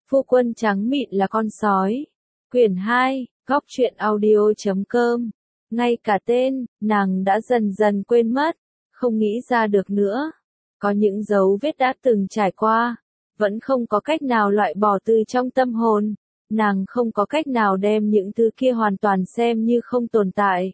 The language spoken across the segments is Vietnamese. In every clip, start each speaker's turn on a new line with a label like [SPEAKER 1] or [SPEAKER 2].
[SPEAKER 1] Phu quân trắng mịn là con sói. Quyển 2, góc truyện audio.com. Ngay cả tên, nàng đã dần dần quên mất, không nghĩ ra được nữa. Có những dấu vết đã từng trải qua, vẫn không có cách nào loại bỏ từ trong tâm hồn. Nàng không có cách nào đem những thứ kia hoàn toàn xem như không tồn tại.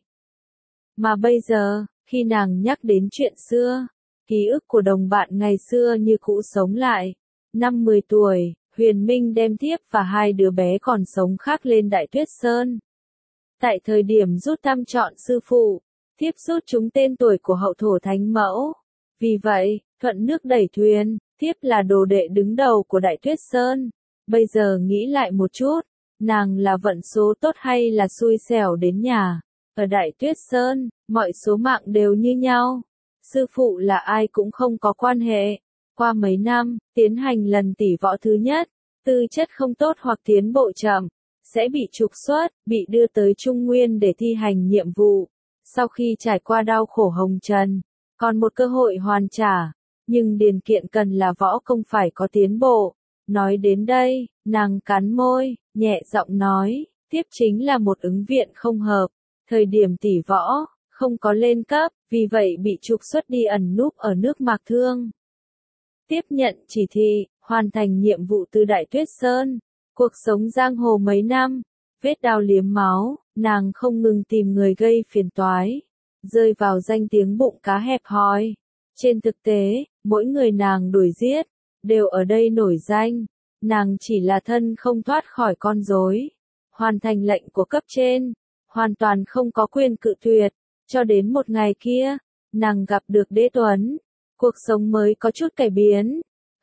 [SPEAKER 1] Mà bây giờ, khi nàng nhắc đến chuyện xưa, ký ức của đồng bạn ngày xưa như cũ sống lại. Năm 10 tuổi, Huyền Minh đem Thiếp và hai đứa bé còn sống khác lên Đại Tuyết Sơn. Tại thời điểm rút thăm chọn sư phụ, Thiếp rút trúng tên tuổi của hậu thổ thánh mẫu. Vì vậy, thuận nước đẩy thuyền, Thiếp là đồ đệ đứng đầu của Đại Tuyết Sơn. Bây giờ nghĩ lại một chút, nàng là vận số tốt hay là xui xẻo đến nhà. Ở Đại Tuyết Sơn, mọi số mạng đều như nhau. Sư phụ là ai cũng không có quan hệ. Qua mấy năm, tiến hành lần tỷ võ thứ nhất, tư chất không tốt hoặc tiến bộ chậm, sẽ bị trục xuất, bị đưa tới Trung Nguyên để thi hành nhiệm vụ. Sau khi trải qua đau khổ hồng trần, còn một cơ hội hoàn trả, nhưng điều kiện cần là võ công phải có tiến bộ. Nói đến đây, nàng cắn môi, nhẹ giọng nói, Tiếp chính là một ứng viện không hợp. Thời điểm tỷ võ, không có lên cấp, vì vậy bị trục xuất đi ẩn núp ở nước Mạc Thương. Tiếp nhận chỉ thị, hoàn thành nhiệm vụ từ Đại Tuyết Sơn. Cuộc sống giang hồ mấy năm, vết đao liếm máu, nàng không ngừng tìm người gây phiền toái, rơi vào danh tiếng bụng cá hẹp hòi. Trên thực tế, mỗi người nàng đuổi giết, đều ở đây nổi danh. Nàng chỉ là thân không thoát khỏi con rối. Hoàn thành lệnh của cấp trên, hoàn toàn không có quyền cự tuyệt. Cho đến một ngày kia, nàng gặp được Đế Tuấn. Cuộc sống mới có chút cải biến.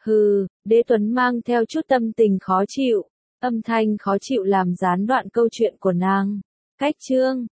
[SPEAKER 1] Đế Tuấn mang theo chút tâm tình khó chịu. Âm thanh khó chịu làm gián đoạn câu chuyện của nàng. Cách chương